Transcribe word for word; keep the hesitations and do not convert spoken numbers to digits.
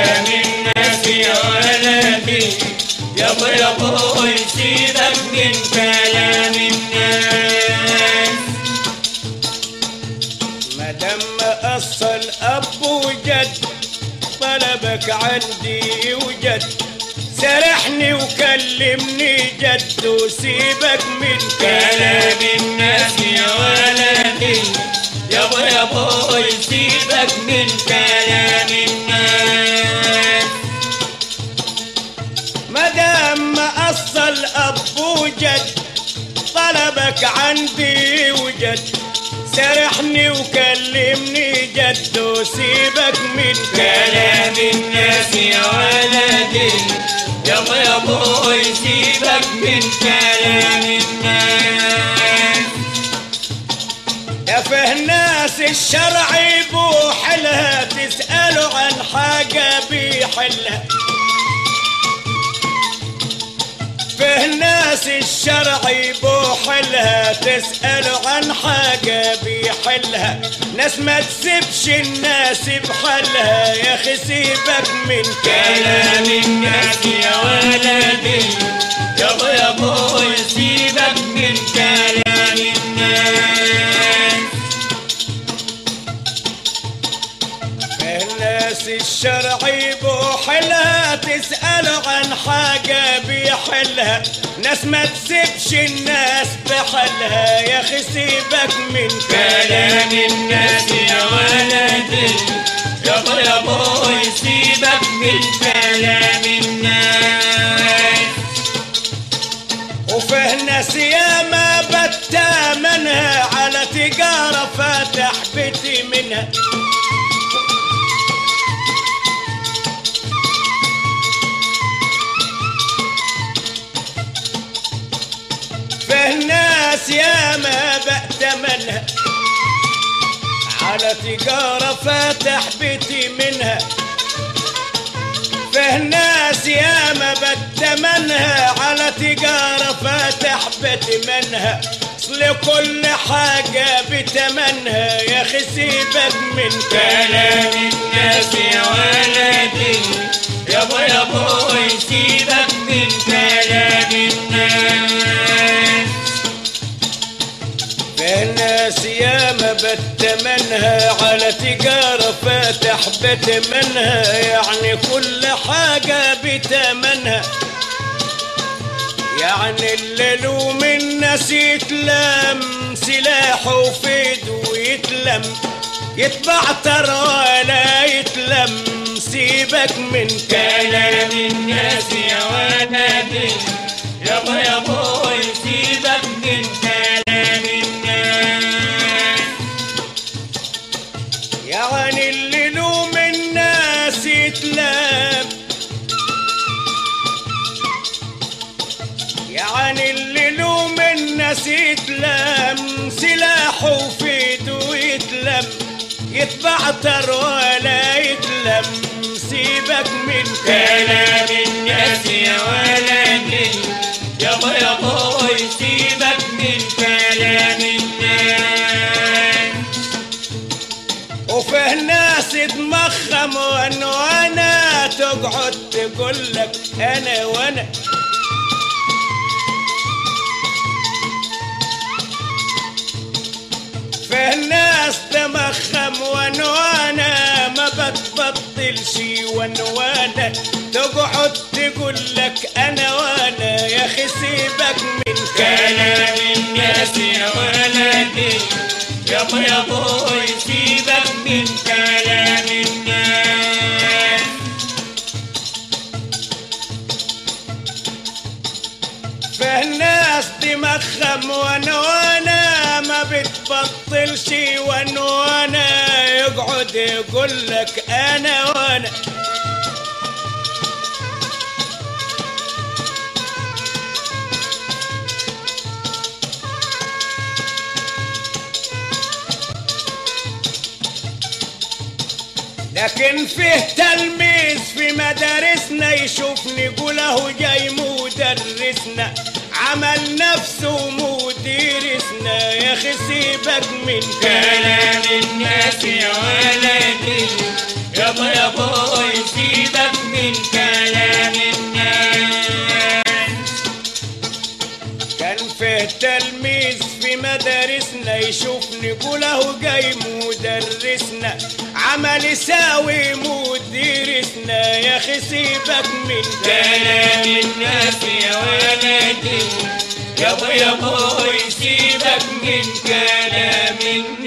كلام الناس يا ولدي، يابا يابا سيبك من كلام الناس. مادام أصل أب وجد طلبك عندي وجد، سرحني وكلمني جد وسيبك من كلام الناس يا ولدي، يابا يابا سيبك من كلام الناس. مادام أصل أب وجد طلبك عندي وجد، سرحني وكلمني جد وسيبك من كلام الناس يا ولدي، يابا يابا سيبك من كلام الناس. يا فه ناس الشرع يبوح لها، تسألوا عن حاجة بيحلها. فه ناس الشرع يبوح لها، تسألوا عن حاجة بيحلها. ناس ما تسيبش الناس بحالها، يا اخي سيبك من كلام الناس يا ولدي، يابا يابا سيبك من كلام الناس. الناس الشرع يبوح لها، تسألوا عن حاجة بيحلها. ناس ما تسيبش الناس بحالها، يا اخي سيبك من كلام الناس يا ولدي، يابا يابا سيبك من كلام الناس. وفه ناس ياما بتامنها، على تجارة فاتح بيتي منها. فه ناس ياما بأتمنها، على تجارة فاتح بيتي منها. فه ناس ياما بأتمنها، على تجارة فاتح بيتي منها. اصل كل حاجة بتمنها، يا اخي سيبك من كلام الناس يا ولدي، يابا يابا سيبك من كلام الناس. الناس ياما بتمنها، على تجارة فاتح بتمنها. يعني كل حاجة بتمنها، يعني الليل ومن الناس يتلم، سلاحه في ايده يتلم، يتبعتر ولا يتلم. سيبك من كلام الناس يا ولدي، يابا يابا سيبك من كلام الناس. يعني اللي لوم الناس يتلم، يعني اللي لوم الناس يتلم، سلاحه في ايده يتلم، يتبعتر ولا يتلم. سيبك من كلام الناس يا ولدي، يابا يابا سيبك من كلام الناس. وفه ناس تمخم وانا وانا، تقعد تقولك انا وانا. فه ناس تمخم وانا وانا، ما بتبطلش وانا وانا. تقعد تقولك انا وانا، يا اخي سيبك من كلام الناس يا ولدي، يابا يابا سيبك من كلام الناس. فالناس تمخم وانا وانا، ما بتبطلش وانا وانا. يقعد يقولك انا وانا. لكن فيه تلميذ في مدارسنا، يشوفني يقول اهو جاي مدرسنا، عمل نفسه مديرسنا. يا اخي سيبك من كلام الناس يا ولدي، يابا يابا سيبك مدارسنا يشوفني يقول اهو جاي مدرسنا عمل يساوي مديرسنا يا اخي سيبك من كلام الناس يا ولدي يا ابو يا ابوي سيبك من كلام الناس